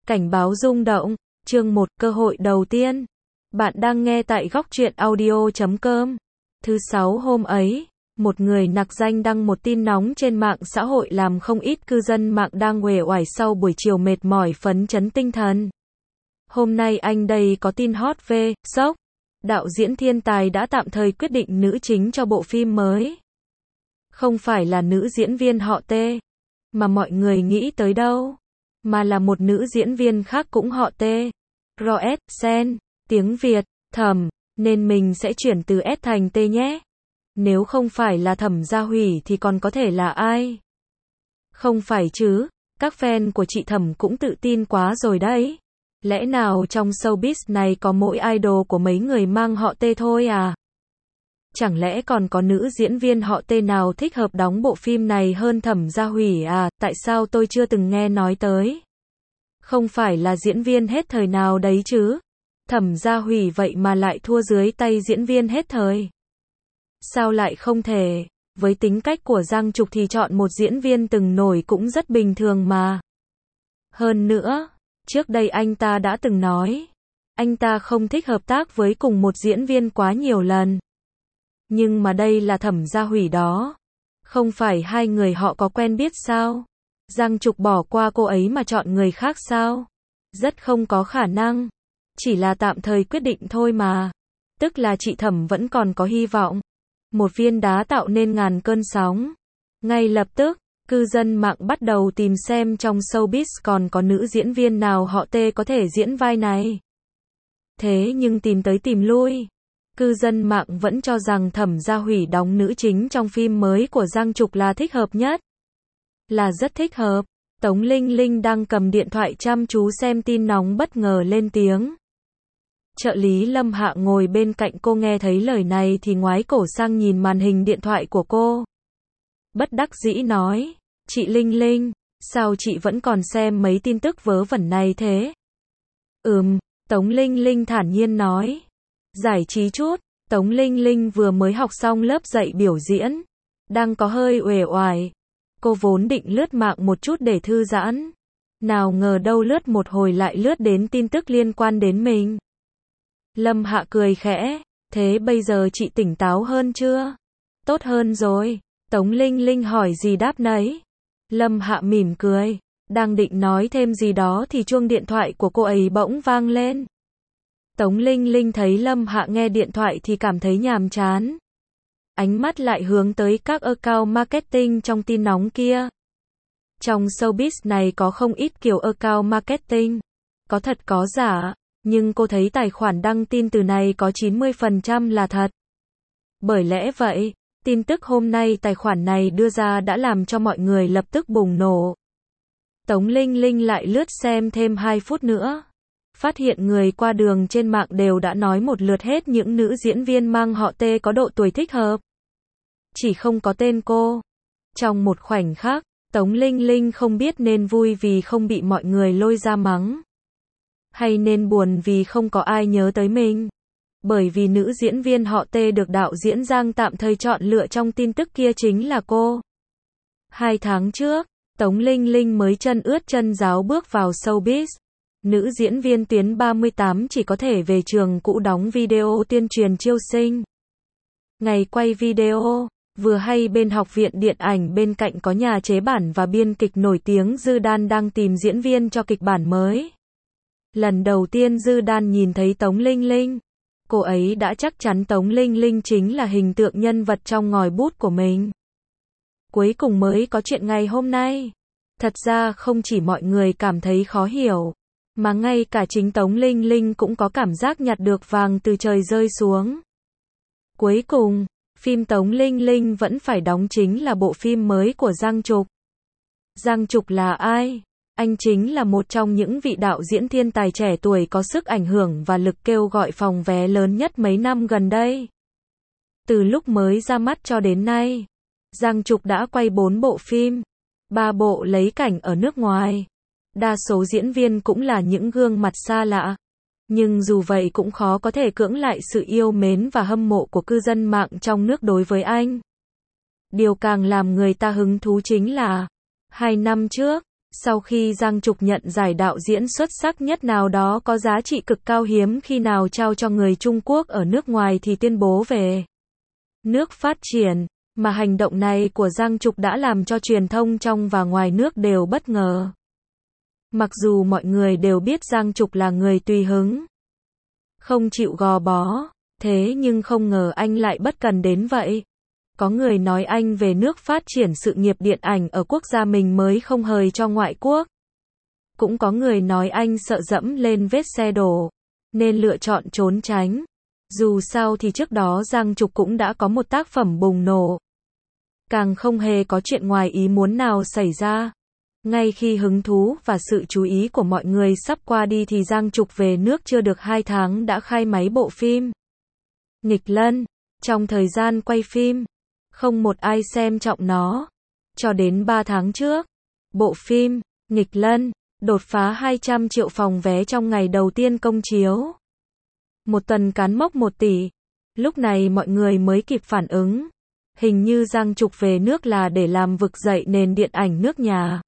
Cảnh báo rung động, chương 1, cơ hội đầu tiên. Bạn đang nghe tại góc truyện audio.com. Thứ 6 hôm ấy, một người nặc danh đăng một tin nóng trên mạng xã hội làm không ít cư dân mạng đang uể oải sau buổi chiều mệt mỏi phấn chấn tinh thần. Hôm nay anh đây có tin hot về, sốc. Đạo diễn thiên tài đã tạm thời quyết định nữ chính cho bộ phim mới. Không phải là nữ diễn viên họ T, mà mọi người nghĩ tới đâu. Mà là một nữ diễn viên khác cũng họ T. Rose Sen, tiếng Việt, Thẩm, nên mình sẽ chuyển từ S thành T nhé. Nếu không phải là Thẩm Gia Hủy thì còn có thể là ai? Không phải chứ, các fan của chị Thẩm cũng tự tin quá rồi đấy. Lẽ nào trong showbiz này có mỗi idol của mấy người mang họ T thôi à? Chẳng lẽ còn có nữ diễn viên họ T nào thích hợp đóng bộ phim này hơn Thẩm Gia Hủy à? Tại sao tôi chưa từng nghe nói tới? Không phải là diễn viên hết thời nào đấy chứ? Thẩm Gia Hủy vậy mà lại thua dưới tay diễn viên hết thời. Sao lại không thể? Với tính cách của Giang Trục thì chọn một diễn viên từng nổi cũng rất bình thường mà. Hơn nữa, trước đây anh ta đã từng nói, anh ta không thích hợp tác với cùng một diễn viên quá nhiều lần. Nhưng mà đây là Thẩm Gia Hủy đó. Không phải hai người họ có quen biết sao? Giang Trục bỏ qua cô ấy mà chọn người khác sao? Rất không có khả năng. Chỉ là tạm thời quyết định thôi mà. Tức là chị Thẩm vẫn còn có hy vọng. Một viên đá tạo nên ngàn cơn sóng. Ngay lập tức, cư dân mạng bắt đầu tìm xem trong showbiz còn có nữ diễn viên nào họ T có thể diễn vai này. Thế nhưng tìm tới tìm lui, cư dân mạng vẫn cho rằng Thẩm Gia Hủy đóng nữ chính trong phim mới của Giang Trục là thích hợp nhất. Là rất thích hợp. Tống Linh Linh đang cầm điện thoại chăm chú xem tin nóng bất ngờ lên tiếng. Trợ lý Lâm Hạ ngồi bên cạnh cô nghe thấy lời này thì ngoái cổ sang nhìn màn hình điện thoại của cô. Bất đắc dĩ nói, chị Linh Linh, sao chị vẫn còn xem mấy tin tức vớ vẩn này thế? Tống Linh Linh thản nhiên nói. Giải trí chút, Tống Linh Linh vừa mới học xong lớp dạy biểu diễn. Đang có hơi uể oải. Cô vốn định lướt mạng một chút để thư giãn. Nào ngờ đâu lướt một hồi lại lướt đến tin tức liên quan đến mình. Lâm Hạ cười khẽ, thế bây giờ chị tỉnh táo hơn chưa? Tốt hơn rồi. Tống Linh Linh hỏi gì đáp nấy. Lâm Hạ mỉm cười, đang định nói thêm gì đó thì chuông điện thoại của cô ấy bỗng vang lên. Tống Linh Linh thấy Lâm Hạ nghe điện thoại thì cảm thấy nhàm chán. Ánh mắt lại hướng tới các account marketing trong tin nóng kia. Trong showbiz này có không ít kiểu account marketing. Có thật có giả, nhưng cô thấy tài khoản đăng tin từ này có 90% là thật. Bởi lẽ vậy, tin tức hôm nay tài khoản này đưa ra đã làm cho mọi người lập tức bùng nổ. Tống Linh Linh lại lướt xem thêm 2 phút nữa. Phát hiện người qua đường trên mạng đều đã nói một lượt hết những nữ diễn viên mang họ T có độ tuổi thích hợp. Chỉ không có tên cô. Trong một khoảnh khắc, Tống Linh Linh không biết nên vui vì không bị mọi người lôi ra mắng. Hay nên buồn vì không có ai nhớ tới mình. Bởi vì nữ diễn viên họ T được đạo diễn Giang tạm thời chọn lựa trong tin tức kia chính là cô. 2 tháng trước, Tống Linh Linh mới chân ướt chân ráo bước vào showbiz. Nữ diễn viên tuyến 38 chỉ có thể về trường cũ đóng video tuyên truyền chiêu sinh. Ngày quay video, vừa hay bên học viện điện ảnh bên cạnh có nhà chế bản và biên kịch nổi tiếng Dư Đan đang tìm diễn viên cho kịch bản mới. Lần đầu tiên Dư Đan nhìn thấy Tống Linh Linh, cô ấy đã chắc chắn Tống Linh Linh chính là hình tượng nhân vật trong ngòi bút của mình. Cuối cùng mới có chuyện ngày hôm nay. Thật ra không chỉ mọi người cảm thấy khó hiểu, mà ngay cả chính Tống Linh Linh cũng có cảm giác nhặt được vàng từ trời rơi xuống. Cuối cùng, phim Tống Linh Linh vẫn phải đóng chính là bộ phim mới của Giang Trục. Giang Trục là ai? Anh chính là một trong những vị đạo diễn thiên tài trẻ tuổi có sức ảnh hưởng và lực kêu gọi phòng vé lớn nhất mấy năm gần đây. Từ lúc mới ra mắt cho đến nay, Giang Trục đã quay 4 bộ phim, 3 bộ lấy cảnh ở nước ngoài. Đa số diễn viên cũng là những gương mặt xa lạ. Nhưng dù vậy cũng khó có thể cưỡng lại sự yêu mến và hâm mộ của cư dân mạng trong nước đối với anh. Điều càng làm người ta hứng thú chính là 2 năm trước, Sau khi Giang Trục nhận giải đạo diễn xuất sắc nhất nào đó có giá trị cực cao hiếm khi nào trao cho người Trung Quốc ở nước ngoài thì tuyên bố về nước phát triển, mà hành động này của Giang Trục đã làm cho truyền thông trong và ngoài nước đều bất ngờ. Mặc dù mọi người đều biết Giang Trục là người tùy hứng, không chịu gò bó, thế nhưng không ngờ anh lại bất cần đến vậy. Có người nói anh về nước phát triển sự nghiệp điện ảnh ở quốc gia mình mới không hời cho ngoại quốc. Cũng có người nói anh sợ dẫm lên vết xe đổ, nên lựa chọn trốn tránh. Dù sao thì trước đó Giang Trục cũng đã có một tác phẩm bùng nổ. Càng không hề có chuyện ngoài ý muốn nào xảy ra. Ngay khi hứng thú và sự chú ý của mọi người sắp qua đi thì Giang Trục về nước chưa được 2 tháng đã khai máy bộ phim Nghịch Lân. Trong thời gian quay phim, không một ai xem trọng nó. Cho đến 3 tháng trước, bộ phim Nghịch Lân đột phá 200 triệu phòng vé trong ngày đầu tiên công chiếu. Một tuần cán mốc 1 tỷ. Lúc này mọi người mới kịp phản ứng. Hình như Giang Trục về nước là để làm vực dậy nền điện ảnh nước nhà.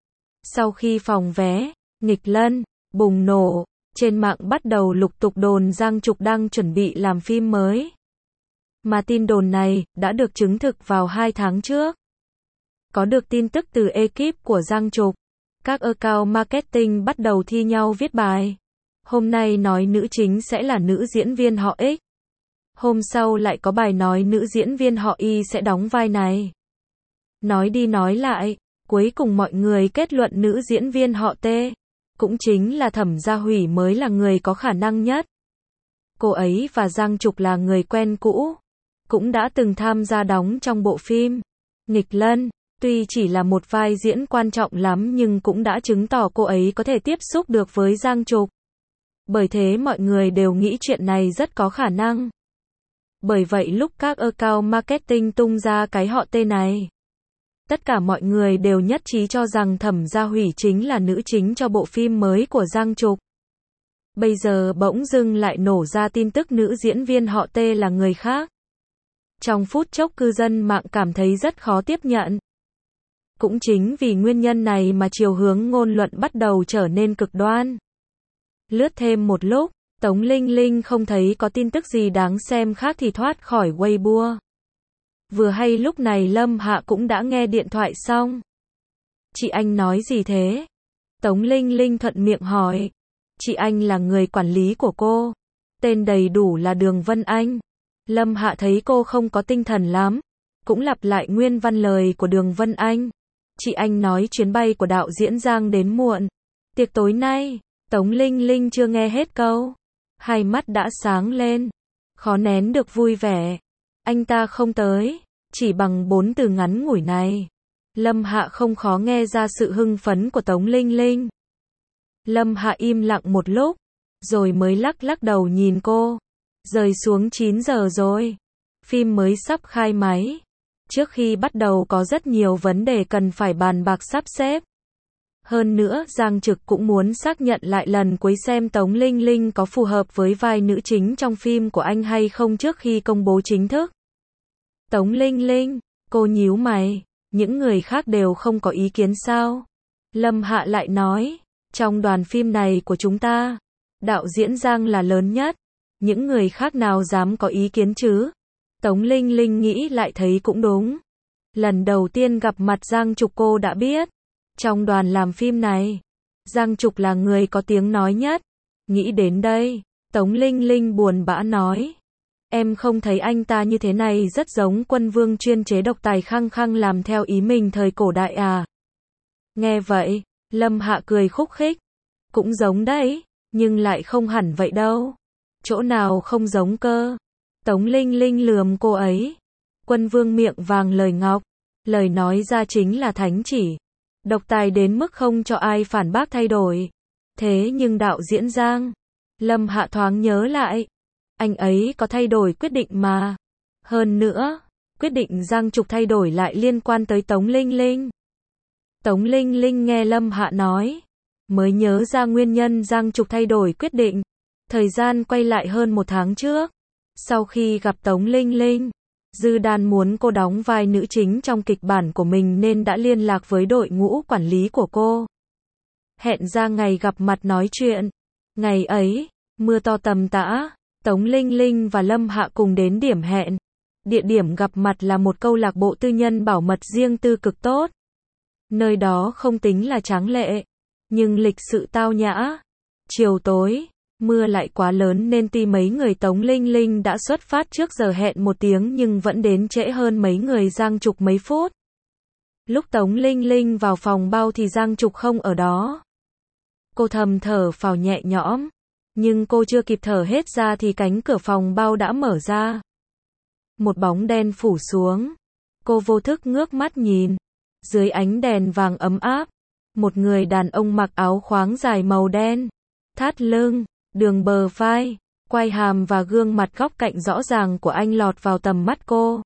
Sau khi phòng vé Nghịch Lân bùng nổ, trên mạng bắt đầu lục tục đồn Giang Trục đang chuẩn bị làm phim mới. Mà tin đồn này đã được chứng thực vào 2 tháng trước. Có được tin tức từ ekip của Giang Trục, các account marketing bắt đầu thi nhau viết bài. Hôm nay nói nữ chính sẽ là nữ diễn viên họ X. Hôm sau lại có bài nói nữ diễn viên họ Y sẽ đóng vai này. Nói đi nói lại, cuối cùng mọi người kết luận nữ diễn viên họ T, cũng chính là Thẩm Gia Hủy mới là người có khả năng nhất. Cô ấy và Giang Trục là người quen cũ, cũng đã từng tham gia đóng trong bộ phim Nghịch Lân. Tuy chỉ là một vai diễn quan trọng lắm nhưng cũng đã chứng tỏ cô ấy có thể tiếp xúc được với Giang Trục. Bởi thế mọi người đều nghĩ chuyện này rất có khả năng. Bởi vậy lúc các account marketing tung ra cái họ tên này, tất cả mọi người đều nhất trí cho rằng Thẩm Gia Hủy chính là nữ chính cho bộ phim mới của Giang Trục. Bây giờ bỗng dưng lại nổ ra tin tức nữ diễn viên họ T là người khác. Trong phút chốc cư dân mạng cảm thấy rất khó tiếp nhận. Cũng chính vì nguyên nhân này mà chiều hướng ngôn luận bắt đầu trở nên cực đoan. Lướt thêm một lúc, Tống Linh Linh không thấy có tin tức gì đáng xem khác thì thoát khỏi Weibo. Vừa hay lúc này Lâm Hạ cũng đã nghe điện thoại xong. Chị anh nói gì thế? Tống Linh Linh thuận miệng hỏi. Chị anh là người quản lý của cô. Tên đầy đủ là Đường Vân Anh. Lâm Hạ thấy cô không có tinh thần lắm, cũng lặp lại nguyên văn lời của Đường Vân Anh. Chị anh nói chuyến bay của đạo diễn Giang đến muộn. Tiệc tối nay, Tống Linh Linh chưa nghe hết câu. Hai mắt đã sáng lên. Khó nén được vui vẻ. Anh ta không tới. Chỉ bằng 4 từ ngắn ngủi này, Lâm Hạ không khó nghe ra sự hưng phấn của Tống Linh Linh. Lâm Hạ im lặng một lúc, rồi mới lắc lắc đầu nhìn cô. Rời xuống 9 giờ rồi. Phim mới sắp khai máy. Trước khi bắt đầu có rất nhiều vấn đề cần phải bàn bạc sắp xếp. Hơn nữa, Giang Trực cũng muốn xác nhận lại lần cuối xem Tống Linh Linh có phù hợp với vai nữ chính trong phim của anh hay không trước khi công bố chính thức. Tống Linh Linh, cô nhíu mày, những người khác đều không có ý kiến sao? Lâm Hạ lại nói, trong đoàn phim này của chúng ta, đạo diễn Giang là lớn nhất, những người khác nào dám có ý kiến chứ? Tống Linh Linh nghĩ lại thấy cũng đúng. Lần đầu tiên gặp mặt Giang Trục cô đã biết, trong đoàn làm phim này, Giang Trục là người có tiếng nói nhất. Nghĩ đến đây, Tống Linh Linh buồn bã nói. Em không thấy anh ta như thế này rất giống quân vương chuyên chế độc tài khăng khăng làm theo ý mình thời cổ đại à? Nghe vậy, Lâm Hạ cười khúc khích. Cũng giống đấy, nhưng lại không hẳn vậy đâu. Chỗ nào không giống cơ? Tống Linh Linh lườm cô ấy. Quân vương miệng vàng lời ngọc, lời nói ra chính là thánh chỉ. Độc tài đến mức không cho ai phản bác thay đổi. Thế nhưng đạo diễn Giang, Lâm Hạ thoáng nhớ lại. Anh ấy có thay đổi quyết định mà. Hơn nữa, quyết định Giang Trục thay đổi lại liên quan tới Tống Linh Linh. Tống Linh Linh nghe Lâm Hạ nói, mới nhớ ra nguyên nhân Giang Trục thay đổi quyết định. Thời gian quay lại hơn 1 tháng trước. Sau khi gặp Tống Linh Linh, Dư Đan muốn cô đóng vai nữ chính trong kịch bản của mình nên đã liên lạc với đội ngũ quản lý của cô. Hẹn ra ngày gặp mặt nói chuyện. Ngày ấy, mưa to tầm tã, Tống Linh Linh và Lâm Hạ cùng đến điểm hẹn. Địa điểm gặp mặt là một câu lạc bộ tư nhân bảo mật riêng tư cực tốt. Nơi đó không tính là tráng lệ, nhưng lịch sự tao nhã. Chiều tối, mưa lại quá lớn nên tuy mấy người Tống Linh Linh đã xuất phát trước giờ hẹn 1 tiếng nhưng vẫn đến trễ hơn mấy người Giang Trục mấy phút. Lúc Tống Linh Linh vào phòng bao thì Giang Trục không ở đó. Cô thầm thở phào nhẹ nhõm, nhưng cô chưa kịp thở hết ra thì cánh cửa phòng bao đã mở ra. Một bóng đen phủ xuống. Cô vô thức ngước mắt nhìn. Dưới ánh đèn vàng ấm áp, một người đàn ông mặc áo khoáng dài màu đen, thắt lưng, đường bờ vai, quai hàm và gương mặt góc cạnh rõ ràng của anh lọt vào tầm mắt cô.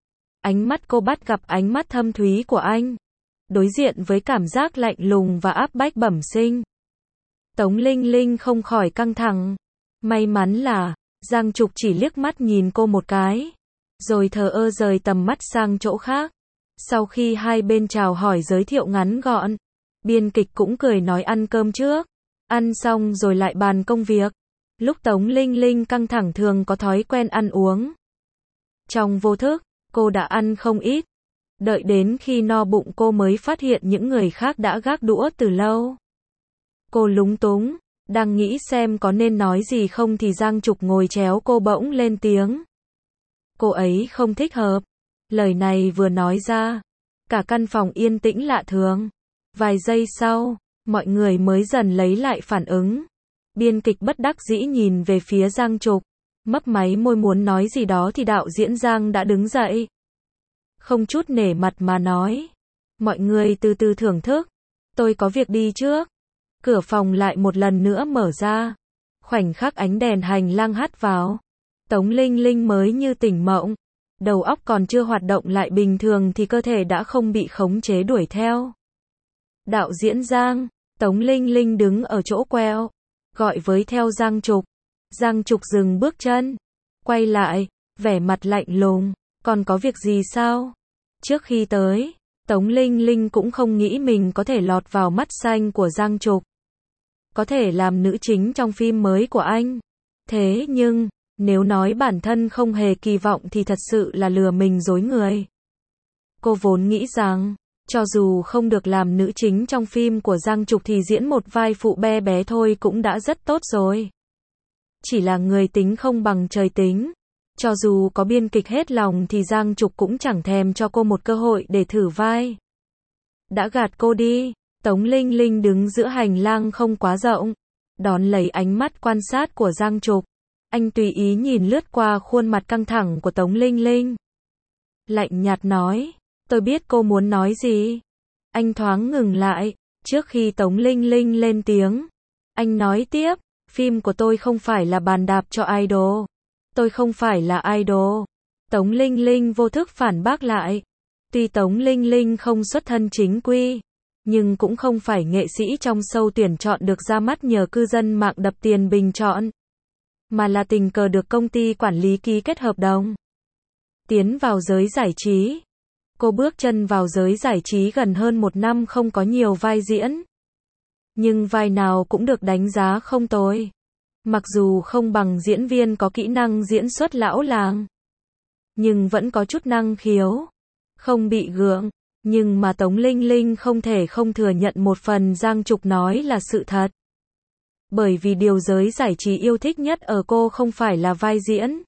Ánh mắt cô bắt gặp ánh mắt thâm thúy của anh, đối diện với cảm giác lạnh lùng và áp bách bẩm sinh. Tống Linh Linh không khỏi căng thẳng. May mắn là, Giang Trục chỉ liếc mắt nhìn cô một cái, rồi thờ ơ rời tầm mắt sang chỗ khác. Sau khi hai bên chào hỏi giới thiệu ngắn gọn, biên kịch cũng cười nói ăn cơm trước. Ăn xong rồi lại bàn công việc. Lúc Tống Linh Linh căng thẳng thường có thói quen ăn uống. Trong vô thức, cô đã ăn không ít. Đợi đến khi no bụng cô mới phát hiện những người khác đã gác đũa từ lâu. Cô lúng túng, đang nghĩ xem có nên nói gì không thì Giang Trục ngồi chéo cô bỗng lên tiếng. Cô ấy không thích hợp. Lời này vừa nói ra, cả căn phòng yên tĩnh lạ thường. Vài giây sau, mọi người mới dần lấy lại phản ứng. Biên kịch bất đắc dĩ nhìn về phía Giang Trục, mấp máy môi muốn nói gì đó thì đạo diễn Giang đã đứng dậy. Không chút nể mặt mà nói. Mọi người từ từ thưởng thức. Tôi có việc đi trước. Cửa phòng lại một lần nữa mở ra. Khoảnh khắc ánh đèn hành lang hắt vào. Tống Linh Linh mới như tỉnh mộng. Đầu óc còn chưa hoạt động lại bình thường thì cơ thể đã không bị khống chế đuổi theo. Đạo diễn Giang, Tống Linh Linh đứng ở chỗ queo, gọi với theo Giang Trục. Giang Trục dừng bước chân, quay lại, vẻ mặt lạnh lùng, còn có việc gì sao? Trước khi tới, Tống Linh Linh cũng không nghĩ mình có thể lọt vào mắt xanh của Giang Trục. Có thể làm nữ chính trong phim mới của anh. Thế nhưng, nếu nói bản thân không hề kỳ vọng thì thật sự là lừa mình dối người. Cô vốn nghĩ rằng, cho dù không được làm nữ chính trong phim của Giang Trục thì diễn một vai phụ bé bé thôi cũng đã rất tốt rồi. Chỉ là người tính không bằng trời tính. Cho dù có biên kịch hết lòng thì Giang Trục cũng chẳng thèm cho cô một cơ hội để thử vai. Đã gạt cô đi. Tống Linh Linh đứng giữa hành lang không quá rộng, đón lấy ánh mắt quan sát của Giang Trục. Anh tùy ý nhìn lướt qua khuôn mặt căng thẳng của Tống Linh Linh. Lạnh nhạt nói, tôi biết cô muốn nói gì. Anh thoáng ngừng lại, trước khi Tống Linh Linh lên tiếng. Anh nói tiếp, phim của tôi không phải là bàn đạp cho idol. Tôi không phải là idol. Tống Linh Linh vô thức phản bác lại. Tuy Tống Linh Linh không xuất thân chính quy, nhưng cũng không phải nghệ sĩ trong show tuyển chọn được ra mắt nhờ cư dân mạng đập tiền bình chọn, mà là tình cờ được công ty quản lý ký kết hợp đồng. Tiến vào giới giải trí. Cô bước chân vào giới giải trí gần hơn 1 năm không có nhiều vai diễn. Nhưng vai nào cũng được đánh giá không tồi. Mặc dù không bằng diễn viên có kỹ năng diễn xuất lão làng, nhưng vẫn có chút năng khiếu. Không bị gượng. Nhưng mà Tống Linh Linh không thể không thừa nhận một phần Giang Trục nói là sự thật. Bởi vì điều giới giải trí yêu thích nhất ở cô không phải là vai diễn,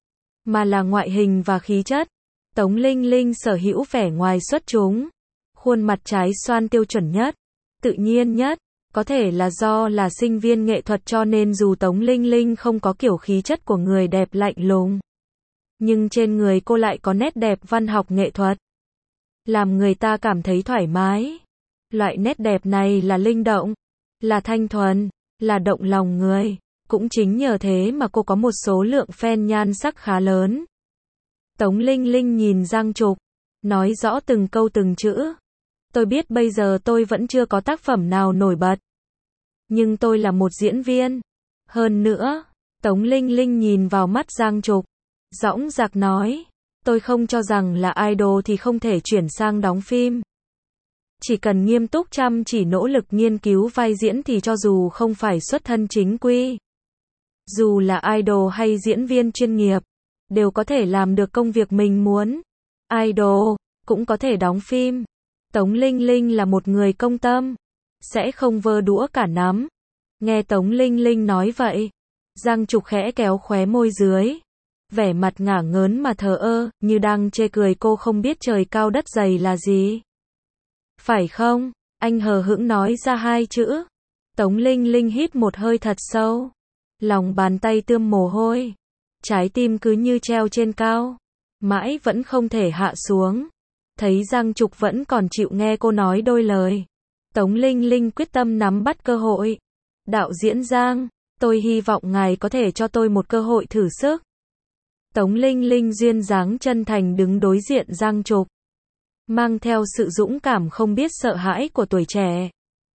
mà là ngoại hình và khí chất. Tống Linh Linh sở hữu vẻ ngoài xuất chúng, khuôn mặt trái xoan tiêu chuẩn nhất, tự nhiên nhất. Có thể là do là sinh viên nghệ thuật cho nên dù Tống Linh Linh không có kiểu khí chất của người đẹp lạnh lùng, nhưng trên người cô lại có nét đẹp văn học nghệ thuật, làm người ta cảm thấy thoải mái. Loại nét đẹp này là linh động, là thanh thuần, là động lòng người. Cũng chính nhờ thế mà cô có một số lượng fan nhan sắc khá lớn. Tống Linh Linh nhìn Giang Trục, nói rõ từng câu từng chữ. Tôi biết bây giờ tôi vẫn chưa có tác phẩm nào nổi bật, nhưng tôi là một diễn viên. Hơn nữa, Tống Linh Linh nhìn vào mắt Giang Trục, dõng dạc nói, Tôi không cho rằng là idol thì không thể chuyển sang đóng phim. Chỉ cần nghiêm túc chăm chỉ nỗ lực nghiên cứu vai diễn thì cho dù không phải xuất thân chính quy, dù là idol hay diễn viên chuyên nghiệp, đều có thể làm được công việc mình muốn. Idol cũng có thể đóng phim. Tống Linh Linh là một người công tâm, sẽ không vơ đũa cả nắm. Nghe Tống Linh Linh nói vậy, Giang Trục khẽ kéo khóe môi dưới, vẻ mặt ngả ngớn mà thờ ơ, như đang chê cười cô không biết trời cao đất dày là gì. Phải không? Anh hờ hững nói ra hai chữ. Tống Linh Linh hít một hơi thật sâu, lòng bàn tay tươm mồ hôi, trái tim cứ như treo trên cao, mãi vẫn không thể hạ xuống. Thấy Giang Trục vẫn còn chịu nghe cô nói đôi lời, Tống Linh Linh quyết tâm nắm bắt cơ hội. Đạo diễn Giang, tôi hy vọng ngài có thể cho tôi một cơ hội thử sức. Tống Linh Linh duyên dáng chân thành đứng đối diện Giang Trục, mang theo sự dũng cảm không biết sợ hãi của tuổi trẻ.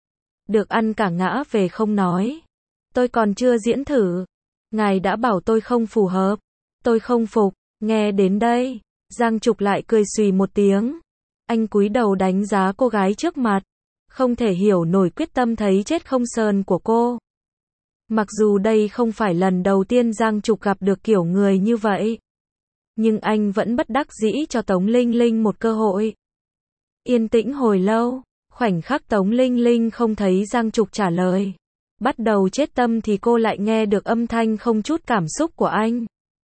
Được ăn cả ngã về không nói. Tôi còn chưa diễn thử. Ngài đã bảo tôi không phù hợp. Tôi không phục. Nghe đến đây, Giang Trục lại cười xùy một tiếng. Anh cúi đầu đánh giá cô gái trước mặt, không thể hiểu nổi quyết tâm thấy chết không sờn của cô. Mặc dù đây không phải lần đầu tiên Giang Trục gặp được kiểu người như vậy, nhưng anh vẫn bất đắc dĩ cho Tống Linh Linh một cơ hội. Yên tĩnh hồi lâu, khoảnh khắc Tống Linh Linh không thấy Giang Trục trả lời, bắt đầu chết tâm thì cô lại nghe được âm thanh không chút cảm xúc của anh.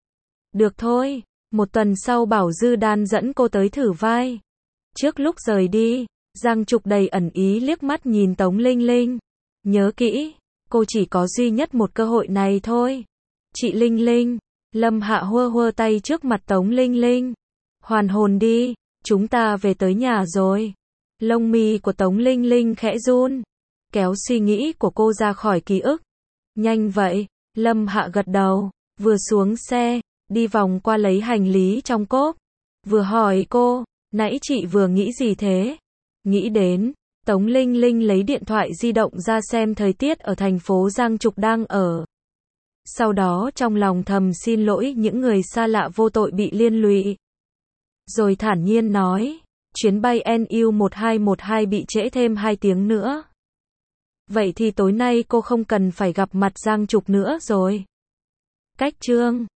Được thôi, một tuần sau Bảo Dư Đan dẫn cô tới thử vai. Trước lúc rời đi, Giang Trục đầy ẩn ý liếc mắt nhìn Tống Linh Linh. Nhớ kỹ, cô chỉ có duy nhất một cơ hội này thôi. Chị Linh Linh, Lâm Hạ hơ hơ tay trước mặt Tống Linh Linh. Hoàn hồn đi, chúng ta về tới nhà rồi. Lông mi của Tống Linh Linh khẽ run, kéo suy nghĩ của cô ra khỏi ký ức. Nhanh vậy, Lâm Hạ gật đầu, vừa xuống xe, đi vòng qua lấy hành lý trong cốp, vừa hỏi cô, nãy chị vừa nghĩ gì thế? Nghĩ đến, Tống Linh Linh lấy điện thoại di động ra xem thời tiết ở thành phố Giang Trục đang ở. Sau đó trong lòng thầm xin lỗi những người xa lạ vô tội bị liên lụy. Rồi thản nhiên nói, chuyến bay NU1212 bị trễ thêm 2 tiếng nữa. Vậy thì tối nay cô không cần phải gặp mặt Giang Trục nữa rồi. Cách chương